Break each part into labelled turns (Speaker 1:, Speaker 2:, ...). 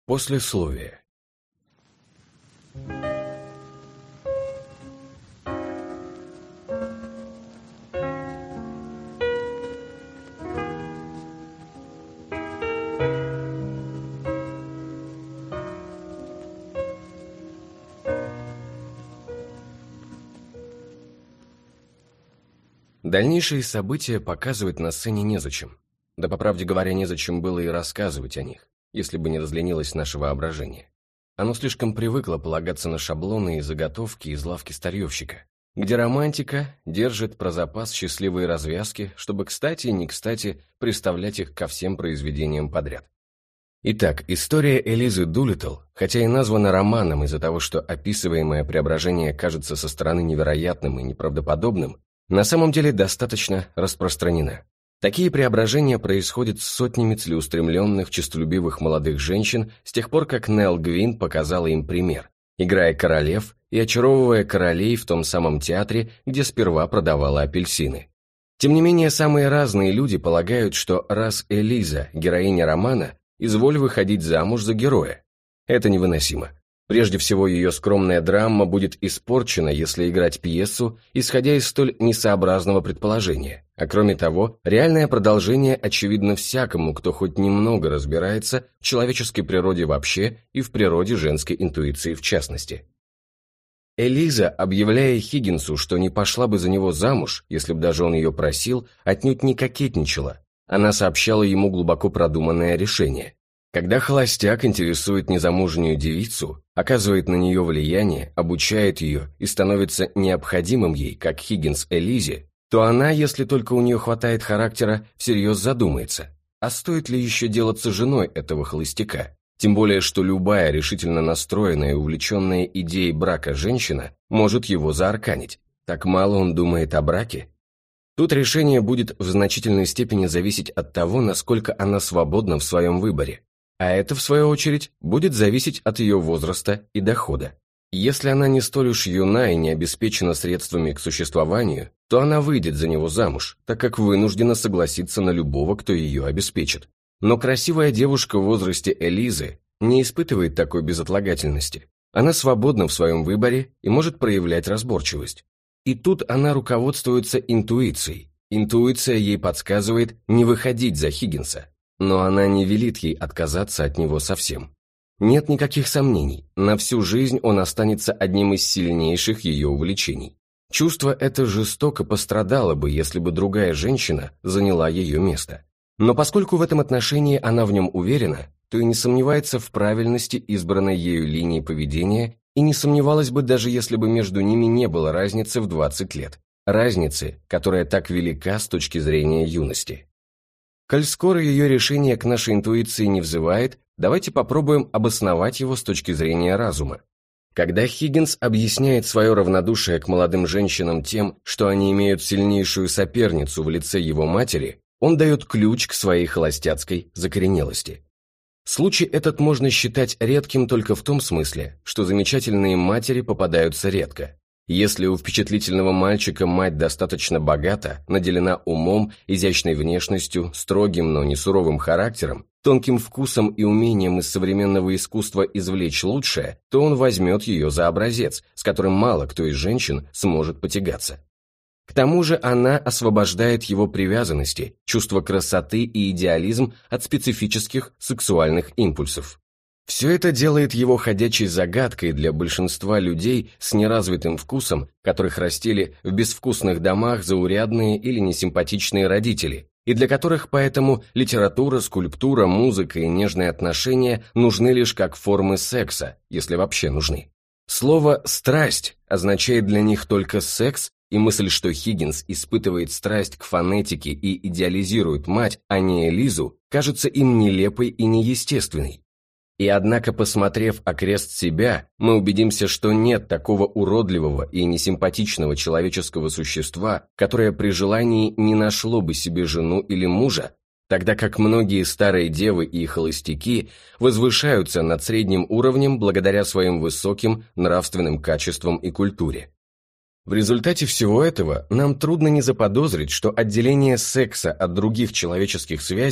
Speaker 1: Послесловие. Дальнейшие события показывать на сцене незачем. Да, по правде говоря, незачем было и рассказывать о них, если бы не разленилось наше воображение. Оно слишком привыкло полагаться на шаблоны и заготовки из лавки старьевщика, где романтика держит про запас счастливые развязки, чтобы кстати и не кстати приставлять их ко всем произведениям подряд. Итак, история Элизы Дулиттл, хотя и названа романом из-за того, что описываемое преображение кажется со стороны невероятным и неправдоподобным, на самом деле достаточно распространена. Такие преображения происходят с сотнями целеустремленных, честолюбивых молодых женщин с тех пор, как Нелл Гвин показала им пример, играя королев и очаровывая королей в том самом театре, где сперва продавала апельсины. Тем не менее, самые разные люди полагают, что раз Элиза, героиня романа, изволь выходить замуж за героя. Это невыносимо. Прежде всего, ее скромная драма будет испорчена, если играть пьесу, исходя из столь несообразного предположения. А кроме того, реальное продолжение очевидно всякому, кто хоть немного разбирается в человеческой природе вообще и в природе женской интуиции в частности. Элиза, объявляя Хиггинсу, что не пошла бы за него замуж, если бы даже он ее просил, отнюдь не кокетничала. Она сообщала ему глубоко продуманное решение. Когда холостяк интересует незамужнюю девицу, оказывает на нее влияние, обучает ее и становится необходимым ей, как Хиггинс Элизе, то она, если только у нее хватает характера, всерьез задумается, а стоит ли еще делаться женой этого холостяка? Тем более, что любая решительно настроенная и увлеченная идеей брака женщина может его заарканить. Так мало он думает о браке? Тут решение будет в значительной степени зависеть от того, насколько она свободна в своем выборе. А это, в свою очередь, будет зависеть от ее возраста и дохода. Если она не столь уж юна и не обеспечена средствами к существованию, то она выйдет за него замуж, так как вынуждена согласиться на любого, кто ее обеспечит. Но красивая девушка в возрасте Элизы не испытывает такой безотлагательности. Она свободна в своем выборе и может проявлять разборчивость. И тут она руководствуется интуицией. Интуиция ей подсказывает не выходить за Хиггинса. Но она не велит ей отказаться от него совсем. Нет никаких сомнений, на всю жизнь он останется одним из сильнейших ее увлечений. Чувство это жестоко пострадало бы, если бы другая женщина заняла ее место. Но поскольку в этом отношении она в нем уверена, то и не сомневается в правильности избранной ею линии поведения и не сомневалась бы, даже если бы между ними не было разницы в 20 лет. Разницы, которая так велика с точки зрения юности. Коль скоро ее решение к нашей интуиции не взывает, давайте попробуем обосновать его с точки зрения разума. Когда Хиггинс объясняет свое равнодушие к молодым женщинам тем, что они имеют сильнейшую соперницу в лице его матери, он дает ключ к своей холостяцкой закоренелости. Случай этот можно считать редким только в том смысле, что замечательные матери попадаются редко. Если у впечатлительного мальчика мать достаточно богата, наделена умом, изящной внешностью, строгим, но не суровым характером, тонким вкусом и умением из современного искусства извлечь лучшее, то он возьмет ее за образец, с которым мало кто из женщин сможет потягаться. К тому же она освобождает его привязанности, чувство красоты и идеализм от специфических сексуальных импульсов. Все это делает его ходячей загадкой для большинства людей с неразвитым вкусом, которых растили в безвкусных домах заурядные или несимпатичные родители, и для которых поэтому литература, скульптура, музыка и нежные отношения нужны лишь как формы секса, если вообще нужны. Слово «страсть» означает для них только секс, и мысль, что Хиггинс испытывает страсть к фонетике и идеализирует мать, а не Элизу, кажется им нелепой и неестественной. И однако, посмотрев окрест себя, мы убедимся, что нет такого уродливого и несимпатичного человеческого существа, которое при желании не нашло бы себе жену или мужа, тогда как многие старые девы и холостяки возвышаются над средним уровнем благодаря своим высоким нравственным качествам и культуре. В результате всего этого нам трудно не заподозрить, что отделение секса от других человеческих связей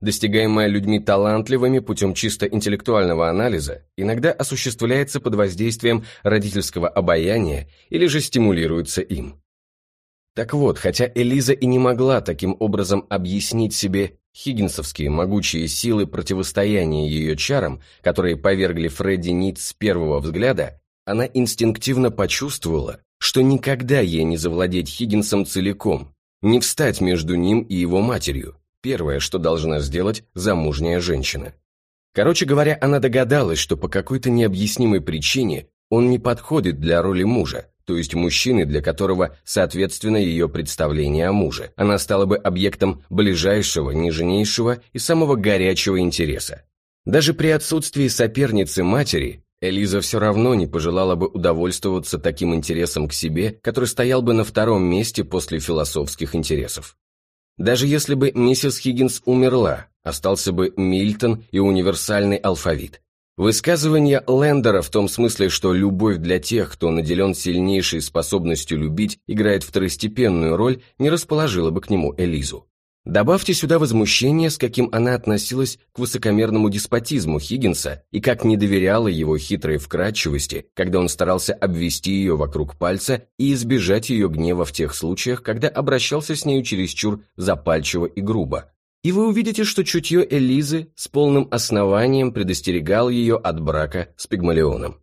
Speaker 1: достигаемая людьми талантливыми путем чисто интеллектуального анализа, иногда осуществляется под воздействием родительского обаяния или же стимулируется им. Так вот, хотя Элиза и не могла таким образом объяснить себе хиггинсовские могучие силы противостояния ее чарам, которые повергли Фредди ниц с первого взгляда, она инстинктивно почувствовала, что никогда ей не завладеть Хиггинсом целиком, не встать между ним и его матерью, первое, что должна сделать замужняя женщина. Короче говоря, она догадалась, что по какой-то необъяснимой причине он не подходит для роли мужа, то есть мужчины, для которого соответственно ее представление о муже. Она стала бы объектом ближайшего, нежнейшего и самого горячего интереса. Даже при отсутствии соперницы матери, Элиза все равно не пожелала бы удовольствоваться таким интересом к себе, который стоял бы на втором месте после философских интересов. Даже если бы миссис Хиггинс умерла, остался бы Мильтон и универсальный алфавит. Высказывание Лендера в том смысле, что любовь для тех, кто наделен сильнейшей способностью любить, играет второстепенную роль, не расположило бы к нему Элизу. Добавьте сюда возмущение, с каким она относилась к высокомерному деспотизму Хиггинса и как не доверяла его хитрой вкрадчивости, когда он старался обвести ее вокруг пальца и избежать ее гнева в тех случаях, когда обращался с нею чересчур запальчиво и грубо. И вы увидите, что чутье Элизы с полным основанием предостерегало ее от брака с Пигмалионом.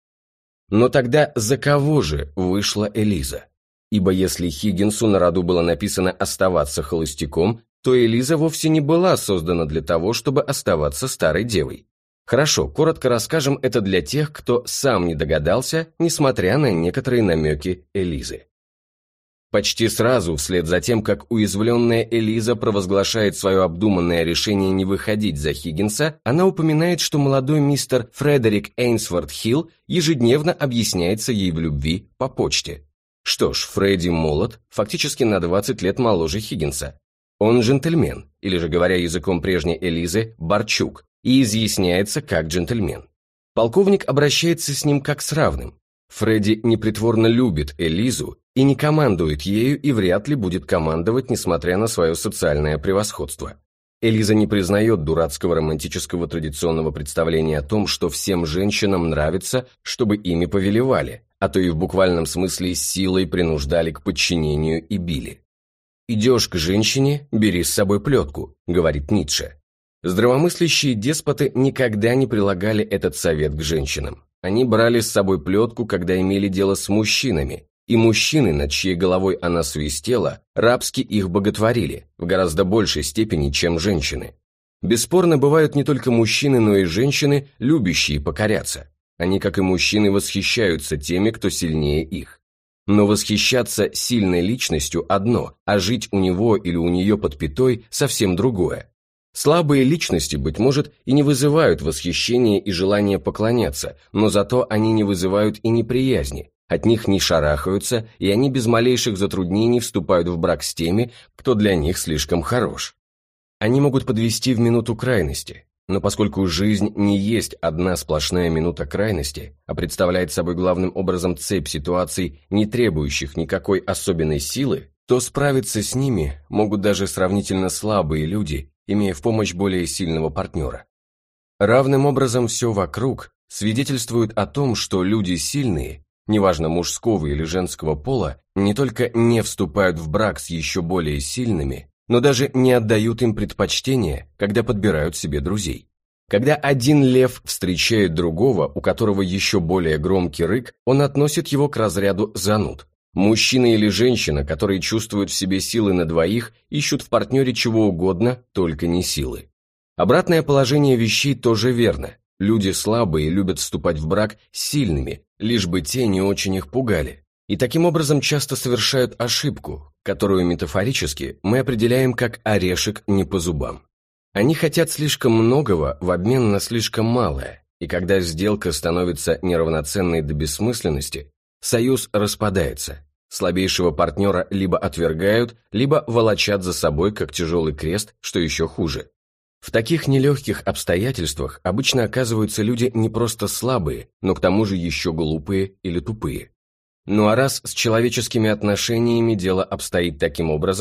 Speaker 1: Но тогда за кого же вышла Элиза? Ибо если Хиггинсу на роду было написано оставаться холостяком, то Элиза вовсе не была создана для того, чтобы оставаться старой девой. Хорошо, коротко расскажем это для тех, кто сам не догадался, несмотря на некоторые намеки Элизы. Почти сразу, вслед за тем, как уязвленная Элиза провозглашает свое обдуманное решение не выходить за Хиггинса, она упоминает, что молодой мистер Фредерик Эйнсворт Хилл ежедневно объясняется ей в любви по почте. Что ж, Фредди молод, фактически на 20 лет моложе Хиггинса. Он джентльмен, или же, говоря языком прежней Элизы, Барчук, и изъясняется как джентльмен. Полковник обращается с ним как с равным. Фредди непритворно любит Элизу и не командует ею и вряд ли будет командовать, несмотря на свое социальное превосходство. Элиза не признает дурацкого романтического традиционного представления о том, что всем женщинам нравится, чтобы ими повелевали, а то и в буквальном смысле силой принуждали к подчинению и били. «Идешь к женщине, бери с собой плетку», — говорит Ницше. Здравомыслящие деспоты никогда не прилагали этот совет к женщинам. Они брали с собой плетку, когда имели дело с мужчинами, и мужчины, над чьей головой она свистела, рабски их боготворили, в гораздо большей степени, чем женщины. Бесспорно, бывают не только мужчины, но и женщины, любящие покоряться. Они, как и мужчины, восхищаются теми, кто сильнее их. Но восхищаться сильной личностью одно, а жить у него или у нее под пятой совсем другое. Слабые личности, быть может, и не вызывают восхищения и желания поклоняться, но зато они не вызывают и неприязни, от них не шарахаются, и они без малейших затруднений вступают в брак с теми, кто для них слишком хорош. Они могут подвести в минуту крайности, но поскольку жизнь не есть одна сплошная минута крайности, а представляет собой главным образом цепь ситуаций, не требующих никакой особенной силы, то справиться с ними могут даже сравнительно слабые люди, имея в помощь более сильного партнера. Равным образом все вокруг свидетельствует о том, что люди сильные, неважно мужского или женского пола, не только не вступают в брак с еще более сильными, но даже не отдают им предпочтение, когда подбирают себе друзей. Когда один лев встречает другого, у которого еще более громкий рык, он относит его к разряду зануд. Мужчина или женщина, которые чувствуют в себе силы на двоих, ищут в партнере чего угодно, только не силы. Обратное положение вещей тоже верно. Люди слабые любят вступать в брак с сильными, лишь бы те не очень их пугали. И таким образом часто совершают ошибку, которую метафорически мы определяем как орешек не по зубам. Они хотят слишком многого в обмен на слишком малое, и когда сделка становится неравноценной до бессмысленности, союз распадается. Слабейшего партнера либо отвергают, либо волочат за собой как тяжелый крест, что еще хуже. В таких нелегких обстоятельствах обычно оказываются люди не просто слабые, но к тому же еще глупые или тупые. Ну а раз с человеческими отношениями дело обстоит таким образом,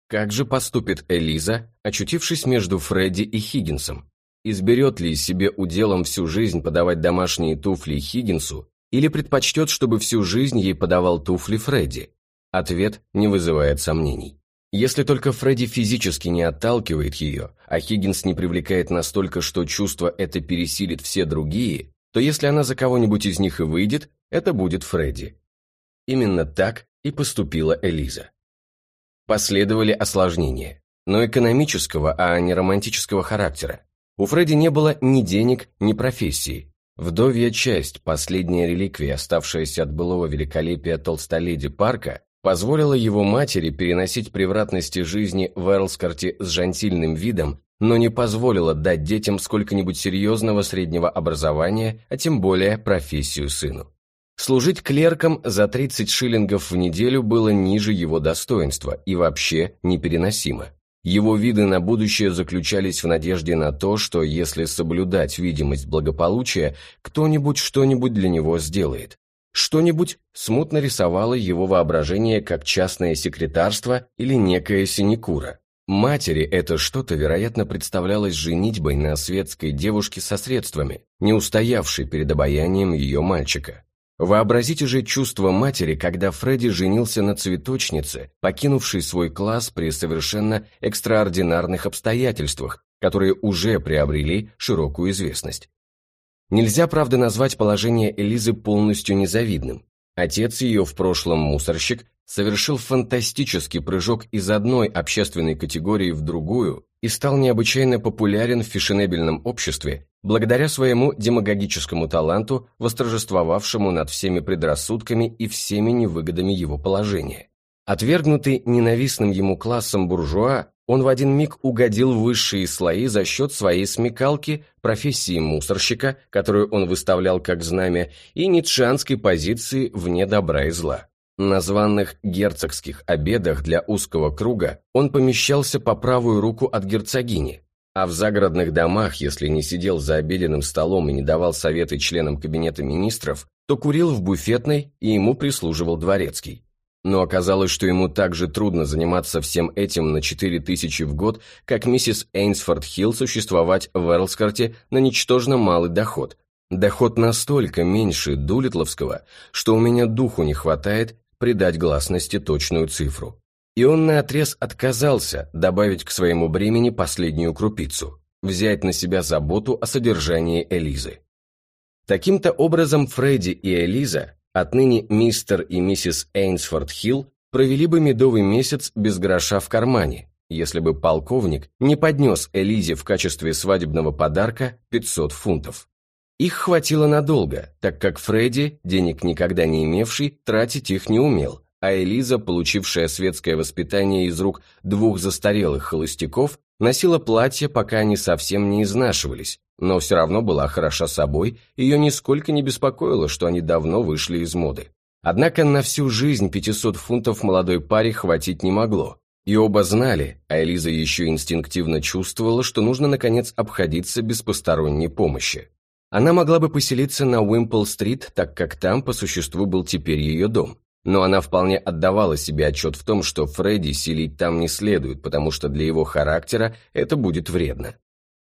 Speaker 1: Как же поступит Элиза, очутившись между Фредди и Хиггинсом? Изберет ли себе уделом всю жизнь подавать домашние туфли Хиггинсу или предпочтет, чтобы всю жизнь ей подавал туфли Фредди? Ответ не вызывает сомнений. Если только Фредди физически не отталкивает ее, а Хиггинс не привлекает настолько, что чувство это пересилит все другие, то если она за кого-нибудь из них и выйдет, это будет Фредди. Именно так и поступила Элиза. Последовали осложнения, но экономического, а не романтического характера. У Фредди не было ни денег, ни профессии. Вдовья часть, последняя реликвия, оставшаяся от былого великолепия толстоледи Парка, позволила его матери переносить превратности жизни в Эрлскорте с жантильным видом, но не позволила дать детям сколько-нибудь серьезного среднего образования, а тем более профессию сыну. Служить клерком за 30 шиллингов в неделю было ниже его достоинства и вообще непереносимо. Его виды на будущее заключались в надежде на то, что если соблюдать видимость благополучия, кто-нибудь что-нибудь для него сделает. Что-нибудь смутно рисовало его воображение как частное секретарство или некая синекура. Матери это что-то, вероятно, представлялось женитьбой на светской девушке со средствами, не устоявшей перед обаянием ее мальчика. Вообразите же чувство матери, когда Фредди женился на цветочнице, покинувшей свой класс при совершенно экстраординарных обстоятельствах, которые уже приобрели широкую известность. Нельзя, правда, назвать положение Элизы полностью незавидным. Отец ее, в прошлом мусорщик, совершил фантастический прыжок из одной общественной категории в другую и стал необычайно популярен в фешенебельном обществе благодаря своему демагогическому таланту, восторжествовавшему над всеми предрассудками и всеми невыгодами его положения. Отвергнутый ненавистным ему классом буржуа, он в один миг угодил в высшие слои за счет своей смекалки, профессии мусорщика, которую он выставлял как знамя, и ницшеанской позиции вне добра и зла. На званых герцогских обедах для узкого круга он помещался по правую руку от герцогини, а в загородных домах, если не сидел за обеденным столом и не давал советы членам кабинета министров, то курил в буфетной и ему прислуживал дворецкий. Но оказалось, что ему так же трудно заниматься всем этим на 4000 в год, как миссис Эйнсфорд-Хилл существовать в Эрлскорте на ничтожно малый доход. Доход настолько меньше Дулитловского, что у меня духу не хватает придать гласности точную цифру. И он наотрез отказался добавить к своему бремени последнюю крупицу – взять на себя заботу о содержании Элизы. Таким-то образом Фредди и Элиза, отныне мистер и миссис Эйнсфорд-Хилл, провели бы медовый месяц без гроша в кармане, если бы полковник не поднес Элизе в качестве свадебного подарка 500 фунтов. Их хватило надолго, так как Фредди, денег никогда не имевший, тратить их не умел, а Элиза, получившая светское воспитание из рук двух застарелых холостяков, носила платья, пока они совсем не изнашивались, но все равно была хороша собой, ее нисколько не беспокоило, что они давно вышли из моды. Однако на всю жизнь 500 фунтов молодой паре хватить не могло, и оба знали, а Элиза еще инстинктивно чувствовала, что нужно наконец обходиться без посторонней помощи. Она могла бы поселиться на Уимпл-стрит, так как там по существу был теперь ее дом. Но она вполне отдавала себе отчет в том, что Фредди селить там не следует, потому что для его характера это будет вредно.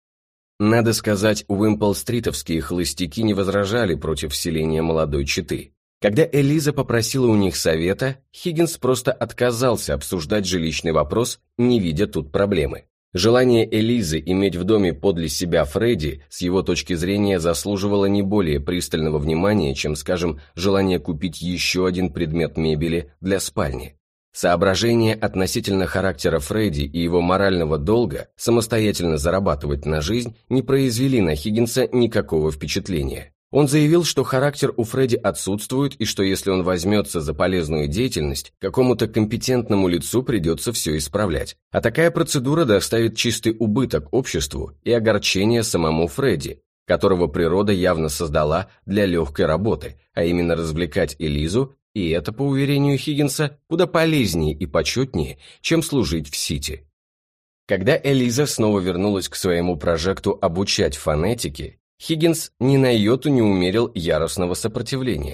Speaker 1: Надо сказать, уимпл-стритовские холостяки не возражали против селения молодой четы. Когда Элиза попросила у них совета, Хиггинс просто отказался обсуждать жилищный вопрос, не видя тут проблемы. Желание Элизы иметь в доме подле себя Фредди с его точки зрения заслуживало не более пристального внимания, чем, скажем, желание купить еще один предмет мебели для спальни. Соображения относительно характера Фредди и его морального долга самостоятельно зарабатывать на жизнь не произвели на Хиггинса никакого впечатления. Он заявил, что характер у Фредди отсутствует и что если он возьмется за полезную деятельность, какому-то компетентному лицу придется все исправлять. А такая процедура доставит чистый убыток обществу и огорчение самому Фредди, которого природа явно создала для легкой работы, а именно развлекать Элизу, и это, по уверению Хиггинса, куда полезнее и почетнее, чем служить в Сити. Когда Элиза снова вернулась к своему прожекту обучать фонетике, Хиггинс ни на йоту не умерил яростного сопротивления.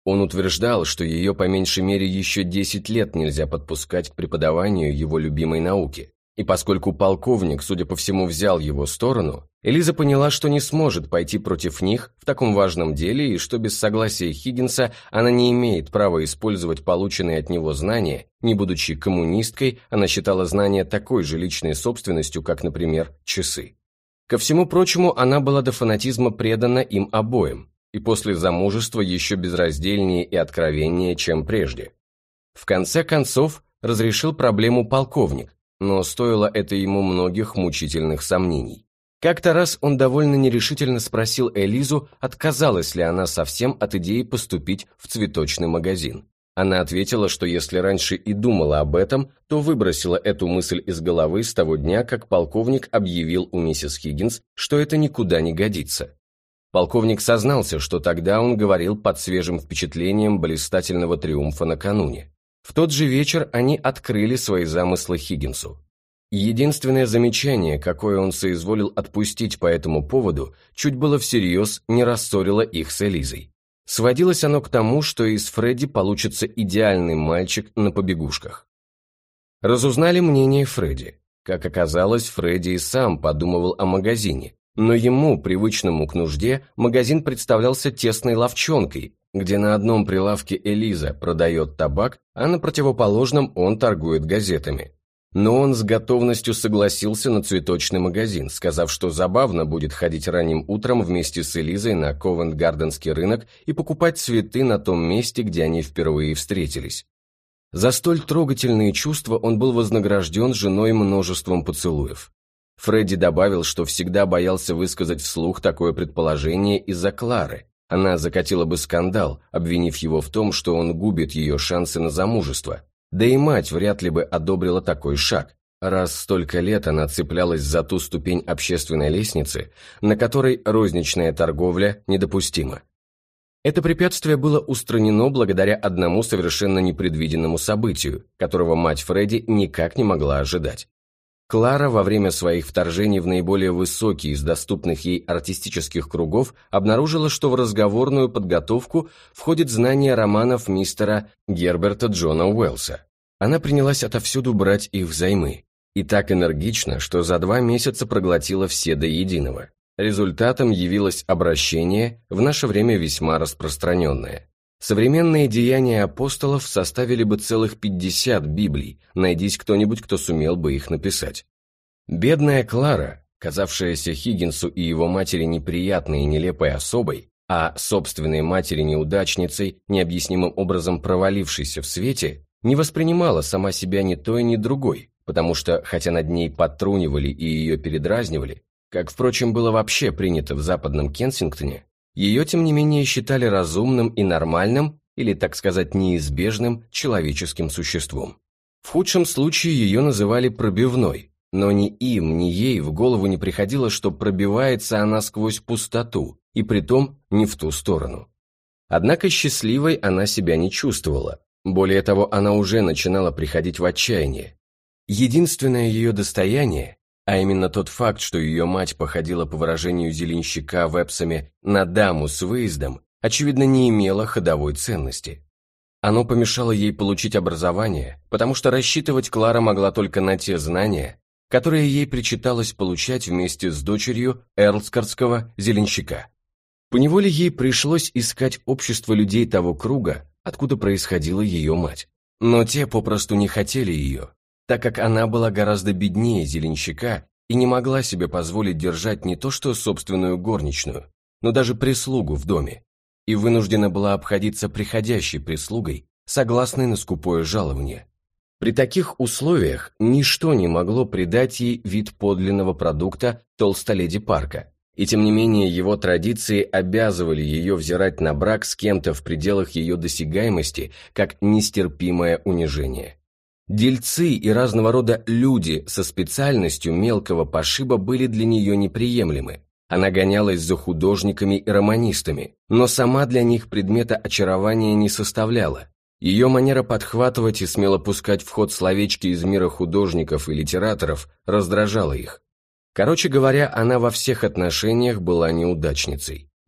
Speaker 1: Он утверждал, что ее по меньшей мере еще 10 лет нельзя подпускать к преподаванию его любимой науки. И поскольку полковник, судя по всему, взял его сторону, Элиза поняла, что не сможет пойти против них в таком важном деле и что без согласия Хиггинса она не имеет права использовать полученные от него знания. Не будучи коммунисткой, она считала знания такой же личной собственностью, как, например, часы. Ко всему прочему, она была до фанатизма предана им обоим, и после замужества еще безраздельнее и откровеннее, чем прежде. В конце концов, разрешил проблему полковник, но стоило это ему многих мучительных сомнений. Как-то раз он довольно нерешительно спросил Элизу, отказалась ли она совсем от идеи поступить в цветочный магазин. Она ответила, что если раньше и думала об этом, то выбросила эту мысль из головы с того дня, как полковник объявил у миссис Хиггинс, что это никуда не годится. Полковник сознался, что тогда он говорил под свежим впечатлением блистательного триумфа накануне. В тот же вечер они открыли свои замыслы Хиггинсу. Единственное замечание, какое он соизволил отпустить по этому поводу, чуть было всерьез не рассорило их с Элизой. Сводилось оно к тому, что из Фредди получится идеальный мальчик на побегушках. Разузнали мнение Фредди. Как оказалось, Фредди и сам подумывал о магазине, но ему, привычному к нужде, магазин представлялся тесной лавчонкой, где на одном прилавке Элиза продает табак, а на противоположном он торгует газетами. Но он с готовностью согласился на цветочный магазин, сказав, что забавно будет ходить ранним утром вместе с Элизой на Ковент-Гарденский рынок и покупать цветы на том месте, где они впервые встретились. За столь трогательные чувства он был вознагражден женой множеством поцелуев. Фредди добавил, что всегда боялся высказать вслух такое предположение из-за Клары. Она закатила бы скандал, обвинив его в том, что он губит ее шансы на замужество. Да и мать вряд ли бы одобрила такой шаг, раз столько лет она цеплялась за ту ступень общественной лестницы, на которой розничная торговля недопустима. Это препятствие было устранено благодаря одному совершенно непредвиденному событию, которого мать Фредди никак не могла ожидать. Клара во время своих вторжений в наиболее высокие из доступных ей артистических кругов обнаружила, что в разговорную подготовку входит знание романов мистера Герберта Джона Уэллса. Она принялась отовсюду брать их взаймы. И так энергично, что за 2 месяца проглотила все до единого. Результатом явилось обращение, в наше время весьма распространенное. Современные деяния апостолов составили бы целых 50 Библий, найдись кто-нибудь, кто сумел бы их написать. Бедная Клара, казавшаяся Хиггинсу и его матери неприятной и нелепой особой, а собственной матери неудачницей, необъяснимым образом провалившейся в свете, не воспринимала сама себя ни той, ни другой, потому что, хотя над ней подтрунивали и ее передразнивали, как, впрочем, было вообще принято в западном Кенсингтоне, ее, тем не менее, считали разумным и нормальным, или, так сказать, неизбежным человеческим существом. В худшем случае ее называли пробивной, но ни им, ни ей в голову не приходило, что пробивается она сквозь пустоту, и притом не в ту сторону. Однако счастливой она себя не чувствовала, более того, она уже начинала приходить в отчаяние. Единственное ее достояние, а именно тот факт, что ее мать походила, по выражению зеленщика Вебсами, на даму с выездом, очевидно, не имело ходовой ценности. Оно помешало ей получить образование, потому что рассчитывать Клара могла только на те знания, которые ей причиталось получать вместе с дочерью эрлскотского зеленщика. Поневоле ей пришлось искать общество людей того круга, откуда происходила ее мать. Но те попросту не хотели ее, так как она была гораздо беднее зеленщика и не могла себе позволить держать не то что собственную горничную, но даже прислугу в доме, и вынуждена была обходиться приходящей прислугой, согласной на скупое жалование. При таких условиях ничто не могло придать ей вид подлинного продукта Толстоледи Парка, и тем не менее его традиции обязывали ее взирать на брак с кем-то в пределах ее досягаемости как нестерпимое унижение. Дельцы и разного рода люди со специальностью мелкого пошиба были для нее неприемлемы. Она гонялась за художниками и романистами, но сама для них предмета очарования не составляла. Ее манера подхватывать и смело пускать в ход словечки из мира художников и литераторов раздражала их. Короче говоря, она во всех отношениях была неудачницей.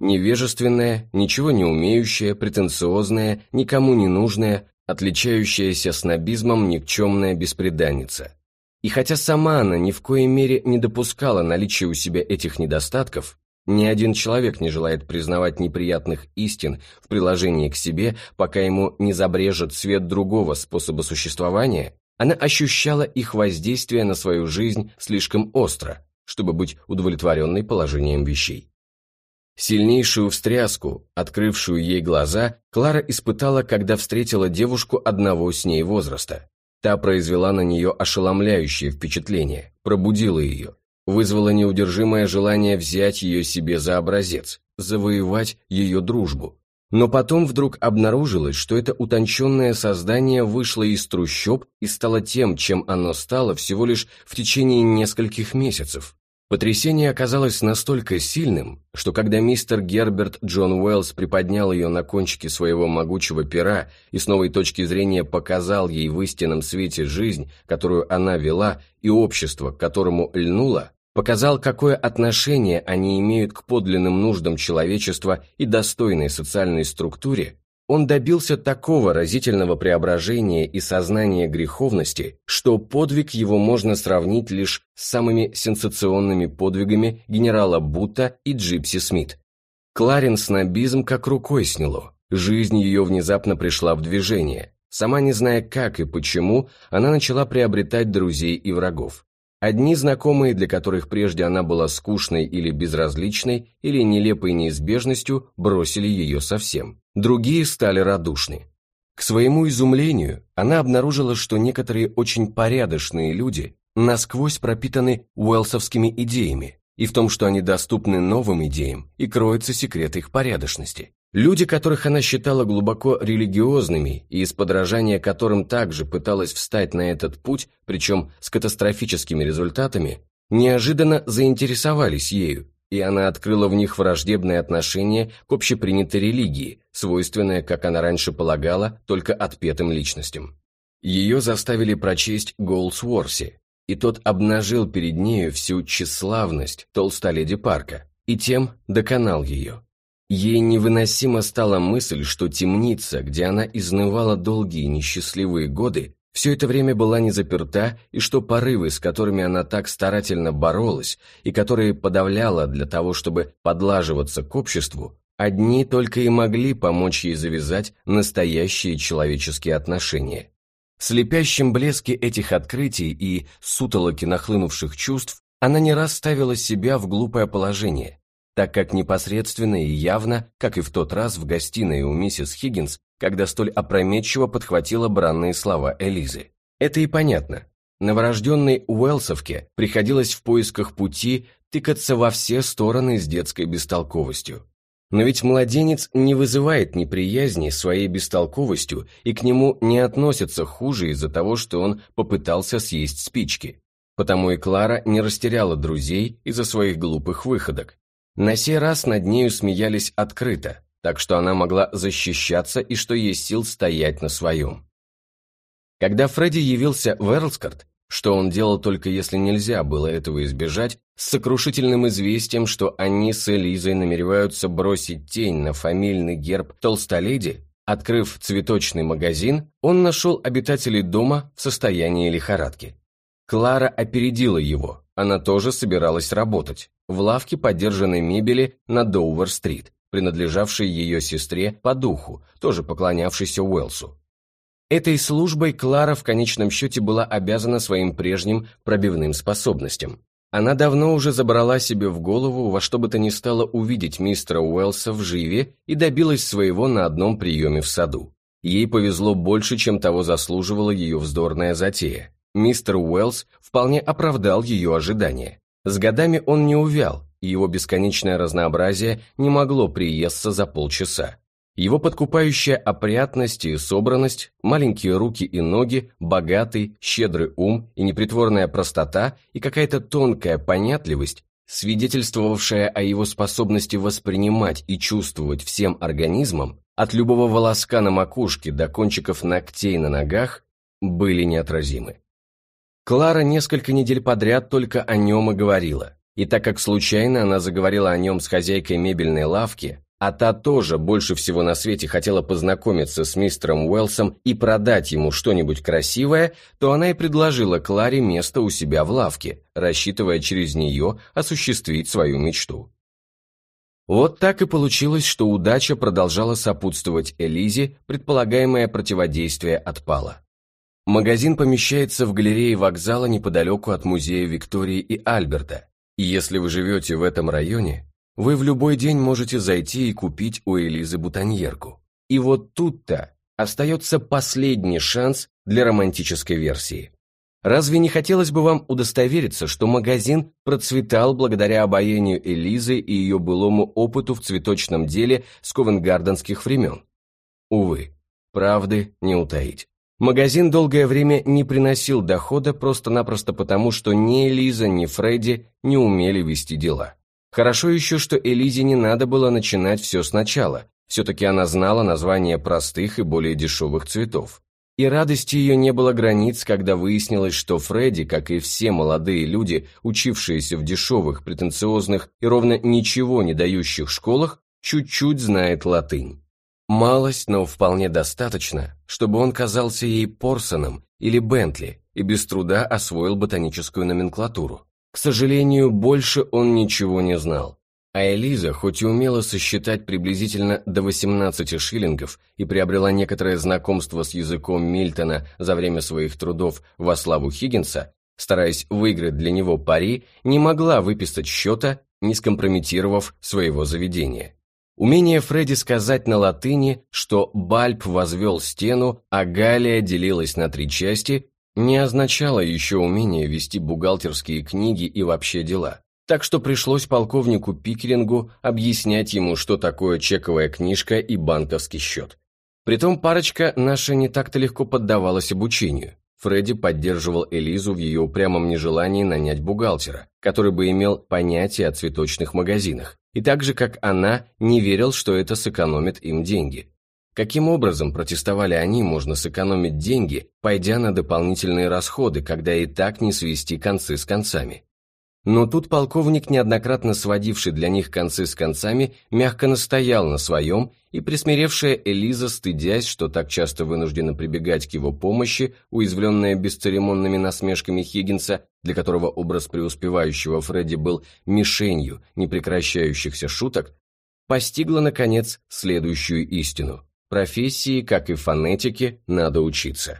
Speaker 1: Невежественная, ничего не умеющая, претенциозная, никому не нужная, отличающаяся снобизмом никчемная бесприданница. И хотя сама она ни в коей мере не допускала наличия у себя этих недостатков, ни один человек не желает признавать неприятных истин в приложении к себе, пока ему не забрежет свет другого способа существования, она ощущала их воздействие на свою жизнь слишком остро, чтобы быть удовлетворенной положением вещей. Сильнейшую встряску, открывшую ей глаза, Клара испытала, когда встретила девушку одного с ней возраста. Та произвела на нее ошеломляющее впечатление, пробудила ее, вызвала неудержимое желание взять ее себе за образец, завоевать ее дружбу. Но потом вдруг обнаружилось, что это утонченное создание вышло из трущоб и стало тем, чем оно стало всего лишь в течение нескольких месяцев. Потрясение оказалось настолько сильным, что когда мистер Герберт Джон Уэллс приподнял ее на кончике своего могучего пера и с новой точки зрения показал ей в истинном свете жизнь, которую она вела, и общество, к которому льнула, показал, какое отношение они имеют к подлинным нуждам человечества и достойной социальной структуре, он добился такого разительного преображения и сознания греховности, что подвиг его можно сравнить лишь с самыми сенсационными подвигами генерала Бутта и Джипси Смит. Кларин снобизм как рукой сняло, жизнь ее внезапно пришла в движение. Сама не зная как и почему, она начала приобретать друзей и врагов. Одни знакомые, для которых прежде она была скучной или безразличной, или нелепой неизбежностью, бросили ее совсем. Другие стали радушны. К своему изумлению, она обнаружила, что некоторые очень порядочные люди насквозь пропитаны уэллсовскими идеями, и в том, что они доступны новым идеям, и кроется секрет их порядочности. Люди, которых она считала глубоко религиозными и из подражания которым также пыталась встать на этот путь, причем с катастрофическими результатами, неожиданно заинтересовались ею, и она открыла в них враждебное отношение к общепринятой религии, свойственное, как она раньше полагала, только отпетым личностям. Ее заставили прочесть Голдсуорси, и тот обнажил перед нею всю тщеславность толстоледи Парка, и тем доконал ее. Ей невыносимо стала мысль, что темница, где она изнывала долгие несчастливые годы, все это время была не заперта, и что порывы, с которыми она так старательно боролась, и которые подавляла для того, чтобы подлаживаться к обществу, одни только и могли помочь ей завязать настоящие человеческие отношения. В слепящем блеске этих открытий и сутолоки нахлынувших чувств она не раз ставила себя в глупое положение, так как непосредственно и явно, как и в тот раз в гостиной у миссис Хиггинс, когда столь опрометчиво подхватила бранные слова Элизы. Это и понятно. Новорожденной Уэллсовке приходилось в поисках пути тыкаться во все стороны с детской бестолковостью. Но ведь младенец не вызывает неприязни своей бестолковостью и к нему не относятся хуже из-за того, что он попытался съесть спички. Потому и Клара не растеряла друзей из-за своих глупых выходок. На сей раз над нею смеялись открыто, так что она могла защищаться и что есть сил стоять на своем. Когда Фредди явился в Эрлскорт, что он делал только если нельзя было этого избежать, с сокрушительным известием, что они с Элизой намереваются бросить тень на фамильный герб толстоледи, открыв цветочный магазин, он нашел обитателей дома в состоянии лихорадки. Клара опередила его, она тоже собиралась работать в лавке подержанной мебели на Доувер-стрит, принадлежавшей ее сестре по духу, тоже поклонявшейся Уэллсу. Этой службой Клара в конечном счете была обязана своим прежним пробивным способностям. Она давно уже забрала себе в голову во что бы то ни стало увидеть мистера Уэллса в живе и добилась своего на одном приеме в саду. Ей повезло больше, чем того заслуживала ее вздорная затея. Мистер Уэллс вполне оправдал ее ожидания. С годами он не увял, и его бесконечное разнообразие не могло приесться за полчаса. Его подкупающая опрятность и собранность, маленькие руки и ноги, богатый, щедрый ум и непритворная простота и какая-то тонкая понятливость, свидетельствовавшая о его способности воспринимать и чувствовать всем организмом, от любого волоска на макушке до кончиков ногтей на ногах, были неотразимы. Клара несколько недель подряд только о нем и говорила. И так как случайно она заговорила о нем с хозяйкой мебельной лавки, а та тоже больше всего на свете хотела познакомиться с мистером Уэллсом и продать ему что-нибудь красивое, то она и предложила Кларе место у себя в лавке, рассчитывая через нее осуществить свою мечту. Вот так и получилось, что удача продолжала сопутствовать Элизе, предполагаемое противодействие отпало. Магазин помещается в галерее вокзала неподалеку от музея Виктории и Альберта, и если вы живете в этом районе, вы в любой день можете зайти и купить у Элизы бутоньерку. И вот тут-то остается последний шанс для романтической версии. Разве не хотелось бы вам удостовериться, что магазин процветал благодаря обаянию Элизы и ее былому опыту в цветочном деле с ковенгарденских времен? Увы, правды не утаить. Магазин долгое время не приносил дохода просто-напросто потому, что ни Элиза, ни Фредди не умели вести дела. Хорошо еще, что Элизе не надо было начинать все сначала, все-таки она знала названия простых и более дешевых цветов. И радости ее не было границ, когда выяснилось, что Фредди, как и все молодые люди, учившиеся в дешевых, претенциозных и ровно ничего не дающих школах, чуть-чуть знает латынь. Малость, но вполне достаточно, чтобы он казался ей Порсоном или Бентли и без труда освоил ботаническую номенклатуру. К сожалению, больше он ничего не знал. А Элиза, хоть и умела сосчитать приблизительно до 18 шиллингов и приобрела некоторое знакомство с языком Мильтона за время своих трудов во славу Хиггинса, стараясь выиграть для него пари, не могла выписать счета, не скомпрометировав своего заведения. Умение Фредди сказать на латыни, что Бальб возвел стену, а Галия делилась на 3 части, не означало еще умение вести бухгалтерские книги и вообще дела. Так что пришлось полковнику Пикерингу объяснять ему, что такое чековая книжка и банковский счет. Притом парочка наша не так-то легко поддавалась обучению. Фредди поддерживал Элизу в ее упрямом нежелании нанять бухгалтера, который бы имел понятие о цветочных магазинах, и так же, как она, не верил, что это сэкономит им деньги. Каким образом, протестовали они, можно сэкономить деньги, пойдя на дополнительные расходы, когда и так не свести концы с концами? Но тут полковник, неоднократно сводивший для них концы с концами, мягко настоял на своем, и присмиревшая Элиза, стыдясь, что так часто вынуждена прибегать к его помощи, уязвленная бесцеремонными насмешками Хиггинса, для которого образ преуспевающего Фредди был мишенью непрекращающихся шуток, постигла, наконец, следующую истину. Профессии, как и фонетике, надо учиться.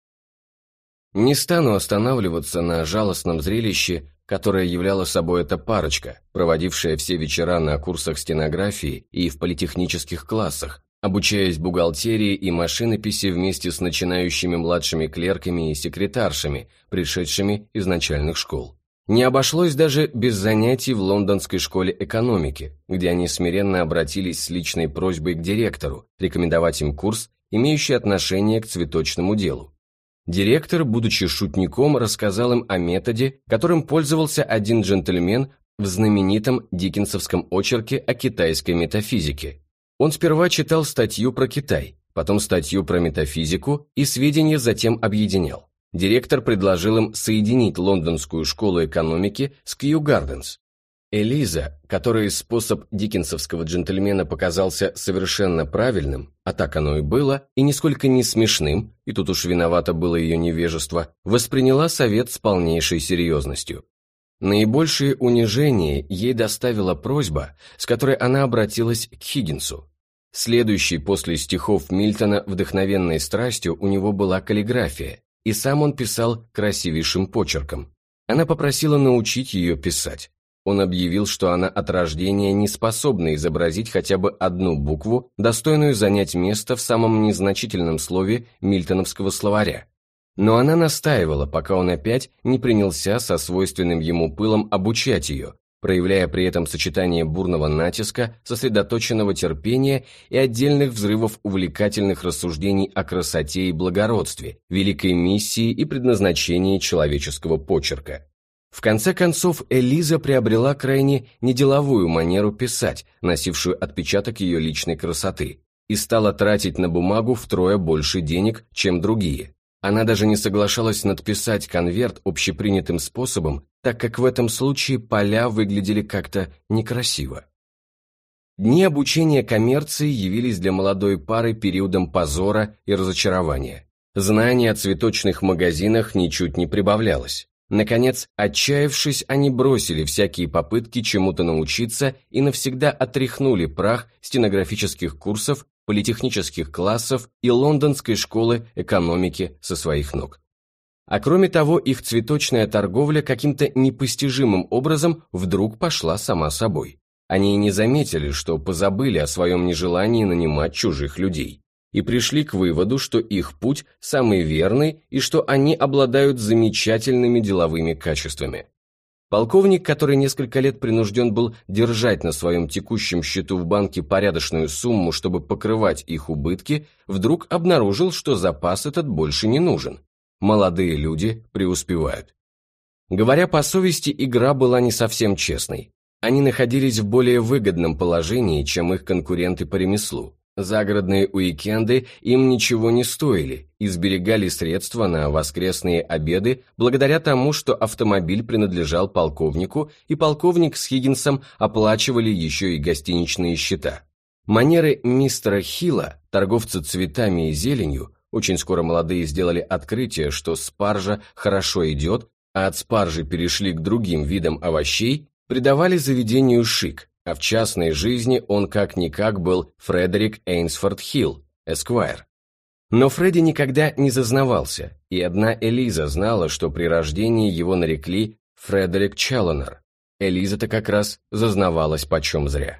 Speaker 1: Не стану останавливаться на жалостном зрелище, которое являла собой эта парочка, проводившая все вечера на курсах стенографии и в политехнических классах, обучаясь бухгалтерии и машинописи вместе с начинающими младшими клерками и секретаршами, пришедшими из начальных школ. Не обошлось даже без занятий в лондонской школе экономики, где они смиренно обратились с личной просьбой к директору рекомендовать им курс, имеющий отношение к цветочному делу. Директор, будучи шутником, рассказал им о методе, которым пользовался один джентльмен в знаменитом диккенсовском очерке о китайской метафизике. Он сперва читал статью про Китай, потом статью про метафизику и сведения затем объединял. Директор предложил им соединить лондонскую школу экономики с Кью Гарденс. Элиза, которой способ диккенсовского джентльмена показался совершенно правильным, а так оно и было, и нисколько не смешным, и тут уж виновато было ее невежество, восприняла совет с полнейшей серьезностью. Наибольшее унижение ей доставила просьба, с которой она обратилась к Хиггинсу. Следующей после стихов Мильтона вдохновенной страстью у него была каллиграфия, и сам он писал красивейшим почерком. Она попросила научить ее писать. Он объявил, что она от рождения не способна изобразить хотя бы одну букву, достойную занять место в самом незначительном слове мильтоновского словаря. Но она настаивала, пока он опять не принялся со свойственным ему пылом обучать ее, проявляя при этом сочетание бурного натиска, сосредоточенного терпения и отдельных взрывов увлекательных рассуждений о красоте и благородстве, великой миссии и предназначении человеческого почерка. В конце концов, Элиза приобрела крайне неделовую манеру писать, носившую отпечаток ее личной красоты, и стала тратить на бумагу втрое больше денег, чем другие. Она даже не соглашалась надписать конверт общепринятым способом, так как в этом случае поля выглядели как-то некрасиво. Дни обучения коммерции явились для молодой пары периодом позора и разочарования. Знаний о цветочных магазинах ничуть не прибавлялось. Наконец, отчаявшись, они бросили всякие попытки чему-то научиться и навсегда отряхнули прах стенографических курсов, политехнических классов и лондонской школы экономики со своих ног. А кроме того, их цветочная торговля каким-то непостижимым образом вдруг пошла сама собой. Они и не заметили, что позабыли о своем нежелании нанимать чужих людей, и пришли к выводу, что их путь самый верный и что они обладают замечательными деловыми качествами. Полковник, который несколько лет принужден был держать на своем текущем счету в банке порядочную сумму, чтобы покрывать их убытки, вдруг обнаружил, что запас этот больше не нужен. Молодые люди преуспевают. Говоря по совести, игра была не совсем честной. Они находились в более выгодном положении, чем их конкуренты по ремеслу. Загородные уикенды им ничего не стоили и сберегали средства на воскресные обеды благодаря тому, что автомобиль принадлежал полковнику, и полковник с Хиггинсом оплачивали еще и гостиничные счета. Манеры мистера Хилла, торговца цветами и зеленью, очень скоро молодые сделали открытие, что спаржа хорошо идет, а от спаржи перешли к другим видам овощей, придавали заведению шик. А в частной жизни он как-никак был Фредерик Эйнсфорд Хилл, эсквайр. Но Фредди никогда не зазнавался, и одна Элиза знала, что при рождении его нарекли Фредерик Челленер. Элиза-то как раз зазнавалась почем зря.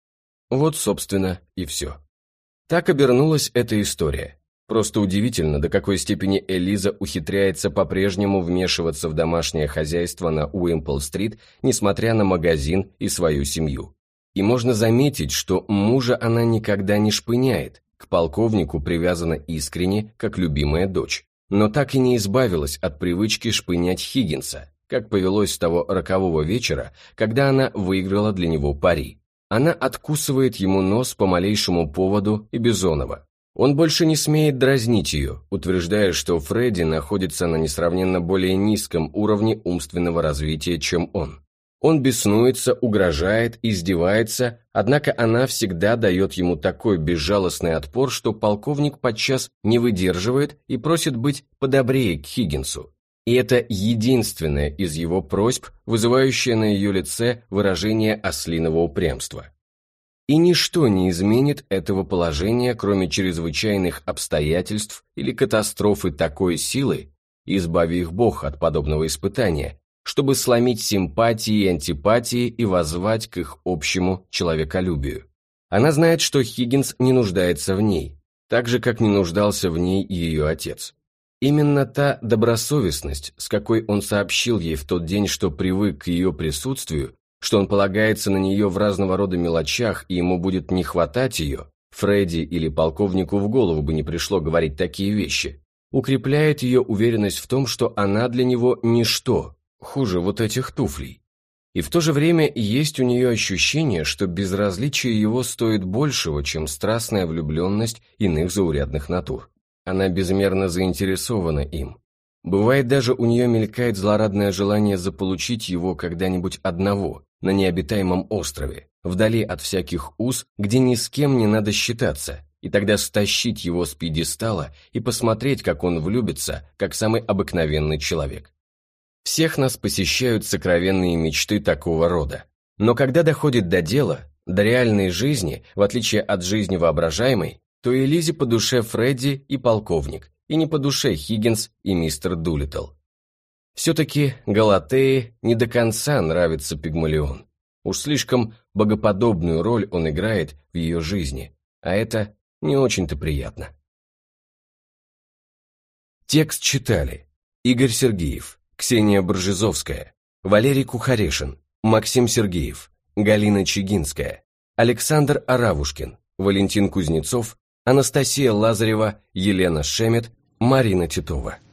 Speaker 1: Вот, собственно, и все. Так обернулась эта история. Просто удивительно, до какой степени Элиза ухитряется по-прежнему вмешиваться в домашнее хозяйство на Уимпл-стрит, несмотря на магазин и свою семью. И можно заметить, что мужа она никогда не шпыняет, к полковнику привязана искренне, как любимая дочь. Но так и не избавилась от привычки шпынять Хиггинса, как повелось с того рокового вечера, когда она выиграла для него пари. Она откусывает ему нос по малейшему поводу и Бизонова. Он больше не смеет дразнить ее, утверждая, что Фредди находится на несравненно более низком уровне умственного развития, чем он. Он беснуется, угрожает, издевается, однако она всегда дает ему такой безжалостный отпор, что полковник подчас не выдерживает и просит быть подобрее к Хиггинсу. И это единственное из его просьб, вызывающее на ее лице выражение ослиного упрямства. И ничто не изменит этого положения, кроме чрезвычайных обстоятельств или катастрофы такой силы, избави их Бог от подобного испытания, чтобы сломить симпатии и антипатии и воззвать к их общему человеколюбию. Она знает, что Хиггинс не нуждается в ней, так же, как не нуждался в ней ее отец. Именно та добросовестность, с какой он сообщил ей в тот день, что привык к ее присутствию, что он полагается на нее в разного рода мелочах и ему будет не хватать ее, Фредди или полковнику в голову бы не пришло говорить такие вещи, укрепляет ее уверенность в том, что она для него ничто, хуже вот этих туфлей. И в то же время есть у нее ощущение, что безразличие его стоит большего, чем страстная влюбленность иных заурядных натур. Она безмерно заинтересована им. Бывает, даже у нее мелькает злорадное желание заполучить его когда-нибудь одного, на необитаемом острове, вдали от всяких уз, где ни с кем не надо считаться, и тогда стащить его с пьедестала и посмотреть, как он влюбится, как самый обыкновенный человек. Всех нас посещают сокровенные мечты такого рода. Но когда доходит до дела, до реальной жизни, в отличие от жизни воображаемой, то Элизе по душе Фредди и полковник, и не по душе Хиггинс и мистер Дулиттл. Все-таки Галатее не до конца нравится Пигмалион. Уж слишком богоподобную роль он играет в ее жизни, а это не очень-то приятно. Текст читали Игорь Сергеев, Ксения Боржезовская, Валерий Кухарешин, Максим Сергеев, Галина Чигинская, Александр Аравушкин, Валентин Кузнецов, Анастасия Лазарева, Елена Шемет, Марина Титова.